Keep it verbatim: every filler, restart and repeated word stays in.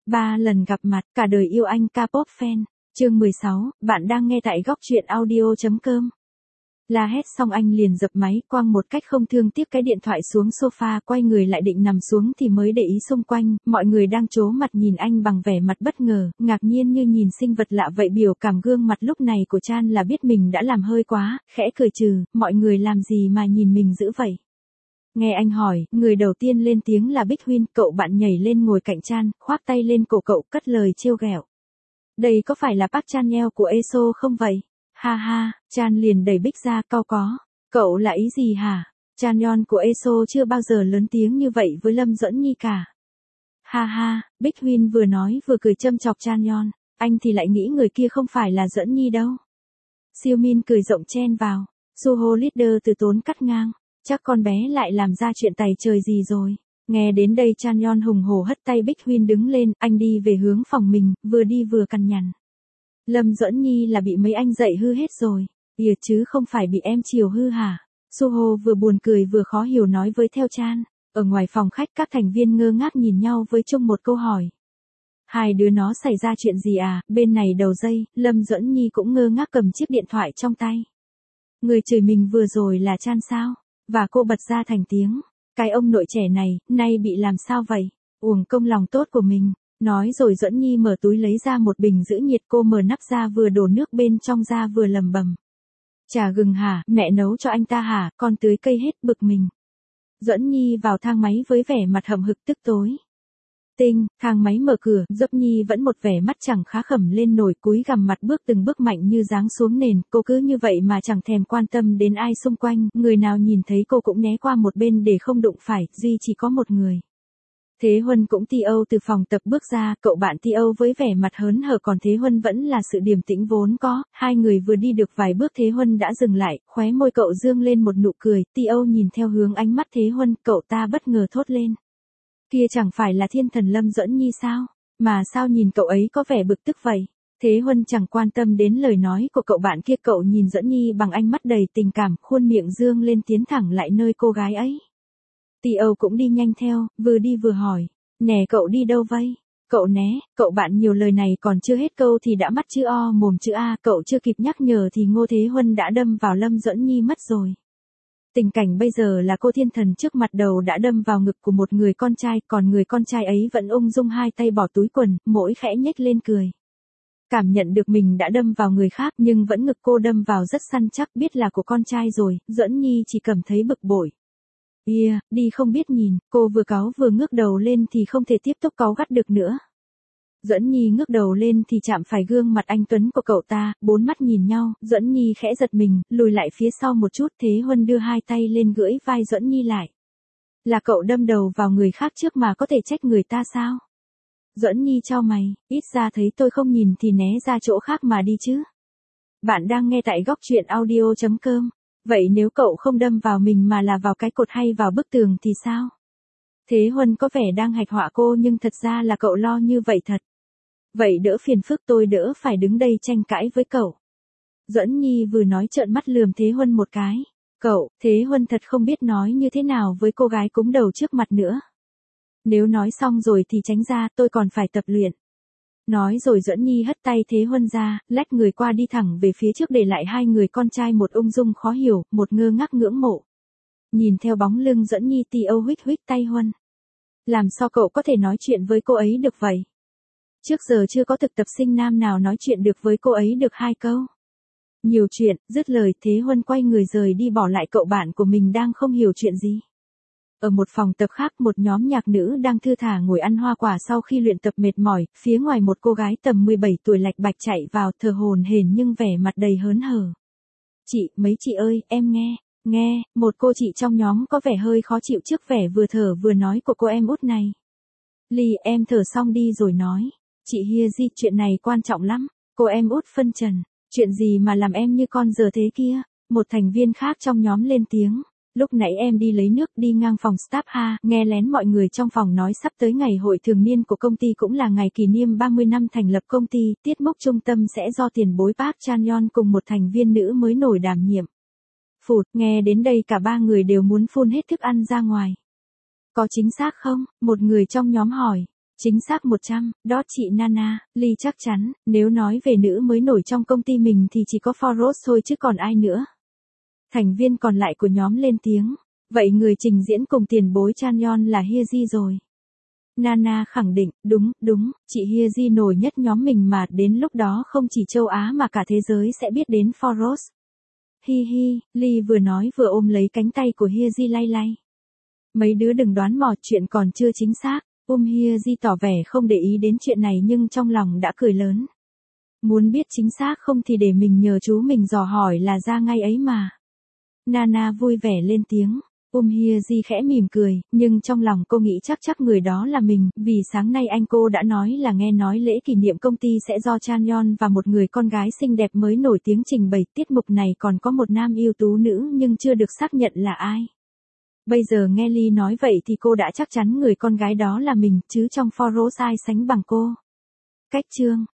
Ba lần gặp mặt, cả đời yêu anh K-pop fan. Chương mười sáu, bạn đang nghe tại góc truyện audio chấm com. La hét xong anh liền dập máy, quăng một cách không thương tiếc cái điện thoại xuống sofa, quay người lại định nằm xuống thì mới để ý xung quanh, mọi người đang trố mặt nhìn anh bằng vẻ mặt bất ngờ, ngạc nhiên như nhìn sinh vật lạ vậy. Biểu cảm gương mặt lúc này của Chan là biết mình đã làm hơi quá, khẽ cười trừ, mọi người làm gì mà nhìn mình dữ vậy. Nghe anh hỏi, người đầu tiên lên tiếng là Bích Huyên, cậu bạn nhảy lên ngồi cạnh Chan, khoác tay lên cổ cậu, cất lời trêu ghẹo. Đây có phải là Park Chan Yeol của e ét o không vậy? Ha ha, Chan liền đẩy Bích ra, cau có. Cậu là ý gì hả? Chan Yeol của e ét o chưa bao giờ lớn tiếng như vậy với Lâm Duẫn Nhi cả. Ha ha, Bích Huyên vừa nói vừa cười châm chọc Chan Yeol. Anh thì lại nghĩ người kia không phải là Duẫn Nhi đâu. Siêu Min cười rộng chen vào. Suho Leader từ tốn cắt ngang. Chắc con bé lại làm ra chuyện tày trời gì rồi. Nghe đến đây Chan Yeol hùng hổ hất tay Bích Huyên đứng lên, anh đi về hướng phòng mình, vừa đi vừa cằn nhằn. Lâm Duẫn Nhi là bị mấy anh dạy hư hết rồi. Ỉa chứ không phải bị em chiều hư hả? Suho vừa buồn cười vừa khó hiểu nói với theo Chan. Ở ngoài phòng khách các thành viên ngơ ngác nhìn nhau với chung một câu hỏi. Hai đứa nó xảy ra chuyện gì à? Bên này đầu dây, Lâm Duẫn Nhi cũng ngơ ngác cầm chiếc điện thoại trong tay. Người chửi mình vừa rồi là Chan sao? Và cô bật ra thành tiếng. Cái ông nội trẻ này, nay bị làm sao vậy? Uổng công lòng tốt của mình. Nói rồi Duẫn Nhi mở túi lấy ra một bình giữ nhiệt, cô mở nắp ra vừa đổ nước bên trong ra vừa lầm bầm. Trà gừng hả? Mẹ nấu cho anh ta hả? Con tưới cây hết, bực mình. Duẫn Nhi vào thang máy với vẻ mặt hậm hực tức tối. Tinh, thang máy mở cửa, Dấp Nhi vẫn một vẻ mắt chẳng khá khẩm lên nổi, cúi gằm mặt bước từng bước mạnh như giáng xuống nền, cô cứ như vậy mà chẳng thèm quan tâm đến ai xung quanh, người nào nhìn thấy cô cũng né qua một bên để không đụng phải, duy chỉ có một người. Thế Huân cũng Ti Âu từ phòng tập bước ra, cậu bạn Ti Âu với vẻ mặt hớn hở còn Thế Huân vẫn là sự điềm tĩnh vốn có, hai người vừa đi được vài bước Thế Huân đã dừng lại, khóe môi cậu dương lên một nụ cười, Ti Âu nhìn theo hướng ánh mắt Thế Huân, cậu ta bất ngờ thốt lên. Kia chẳng phải là thiên thần Lâm Duẫn Nhi sao? Mà sao nhìn cậu ấy có vẻ bực tức vậy? Thế Huân chẳng quan tâm đến lời nói của cậu bạn kia, cậu nhìn Duẫn Nhi bằng ánh mắt đầy tình cảm, khuôn miệng dương lên tiến thẳng lại nơi cô gái ấy. Ti Âu cũng đi nhanh theo, vừa đi vừa hỏi. Nè cậu đi đâu vậy? Cậu né, cậu bạn nhiều lời này còn chưa hết câu thì đã mắt chữ O mồm chữ A, cậu chưa kịp nhắc nhở thì Ngô Thế Huân đã đâm vào Lâm Duẫn Nhi mất rồi. Tình cảnh bây giờ là cô thiên thần trước mặt đầu đã đâm vào ngực của một người con trai, còn người con trai ấy vẫn ung dung hai tay bỏ túi quần, mỗi khẽ nhếch lên cười. Cảm nhận được mình đã đâm vào người khác nhưng vẫn ngực cô đâm vào rất săn chắc, biết là của con trai rồi, Duẫn Nhi chỉ cảm thấy bực bội. Ia, yeah, đi không biết nhìn, cô vừa cáu vừa ngước đầu lên thì không thể tiếp tục cáu gắt được nữa. Duẫn Nhi ngước đầu lên thì chạm phải gương mặt anh tuấn của cậu ta, bốn mắt nhìn nhau, Duẫn Nhi khẽ giật mình, lùi lại phía sau một chút, Thế Huân đưa hai tay lên gưỡi vai Duẫn Nhi lại. Là cậu đâm đầu vào người khác trước mà có thể trách người ta sao? Duẫn Nhi chau mày, ít ra thấy tôi không nhìn thì né ra chỗ khác mà đi chứ. Bạn đang nghe tại góc truyện audio chấm com. Vậy nếu cậu không đâm vào mình mà là vào cái cột hay vào bức tường thì sao? Thế Huân có vẻ đang hạch họa cô nhưng thật ra là cậu lo như vậy thật. Vậy đỡ phiền phức, tôi đỡ phải đứng đây tranh cãi với cậu. Duẫn Nhi vừa nói trợn mắt lườm Thế Huân một cái. Cậu, Thế Huân thật không biết nói như thế nào với cô gái cúm đầu trước mặt nữa. Nếu nói xong rồi thì tránh ra, tôi còn phải tập luyện. Nói rồi Duẫn Nhi hất tay Thế Huân ra, lách người qua đi thẳng về phía trước để lại hai người con trai một ung dung khó hiểu, một ngơ ngác ngưỡng mộ. Nhìn theo bóng lưng Duẫn Nhi Ti Âu huých huých tay Huân. Làm sao cậu có thể nói chuyện với cô ấy được vậy? Trước giờ chưa có thực tập sinh nam nào nói chuyện được với cô ấy được hai câu. Nhiều chuyện, dứt lời Thế Huân quay người rời đi bỏ lại cậu bạn của mình đang không hiểu chuyện gì. Ở một phòng tập khác, một nhóm nhạc nữ đang thư thả ngồi ăn hoa quả sau khi luyện tập mệt mỏi, phía ngoài một cô gái tầm mười bảy tuổi lạch bạch chạy vào, thở hổn hển nhưng vẻ mặt đầy hớn hở. Chị, mấy chị ơi, em nghe, nghe, một cô chị trong nhóm có vẻ hơi khó chịu trước vẻ vừa thở vừa nói của cô em út này. Ly, em thở xong đi rồi nói. Chị Hia Di, chuyện này quan trọng lắm. Cô em út phân trần. Chuyện gì mà làm em như con giờ thế kia? Một thành viên khác trong nhóm lên tiếng. Lúc nãy em đi lấy nước đi ngang phòng staff ha, nghe lén mọi người trong phòng nói sắp tới ngày hội thường niên của công ty cũng là ngày kỷ niệm ba mươi năm thành lập công ty, tiết mục trung tâm sẽ do tiền bối Park Chan Yeol cùng một thành viên nữ mới nổi đảm nhiệm. Phụt, nghe đến đây cả ba người đều muốn phun hết thức ăn ra ngoài. Có chính xác không? Một người trong nhóm hỏi. Chính xác một trăm, đó chị Nana, Lee chắc chắn, nếu nói về nữ mới nổi trong công ty mình thì chỉ có Foros thôi chứ còn ai nữa. Thành viên còn lại của nhóm lên tiếng, vậy người trình diễn cùng tiền bối Chanyeon là Hyeji rồi. Nana khẳng định, đúng, đúng, chị Hyeji nổi nhất nhóm mình mà đến lúc đó không chỉ châu Á mà cả thế giới sẽ biết đến Foros. Hi hi, Lee vừa nói vừa ôm lấy cánh tay của Hyeji lay lay. Mấy đứa đừng đoán mò, chuyện còn chưa chính xác. Um Hyeji tỏ vẻ không để ý đến chuyện này nhưng trong lòng đã cười lớn. Muốn biết chính xác không thì để mình nhờ chú mình dò hỏi là ra ngay ấy mà. Nana vui vẻ lên tiếng. Um Hyeji khẽ mỉm cười, nhưng trong lòng cô nghĩ chắc chắc người đó là mình, vì sáng nay anh cô đã nói là nghe nói lễ kỷ niệm công ty sẽ do Chanyeon và một người con gái xinh đẹp mới nổi tiếng trình bày. Tiết mục này còn có một nam ưu tú nữ nhưng chưa được xác nhận là ai. Bây giờ nghe Lee nói vậy thì cô đã chắc chắn người con gái đó là mình, chứ trong Foros ai sánh bằng cô. Cách chương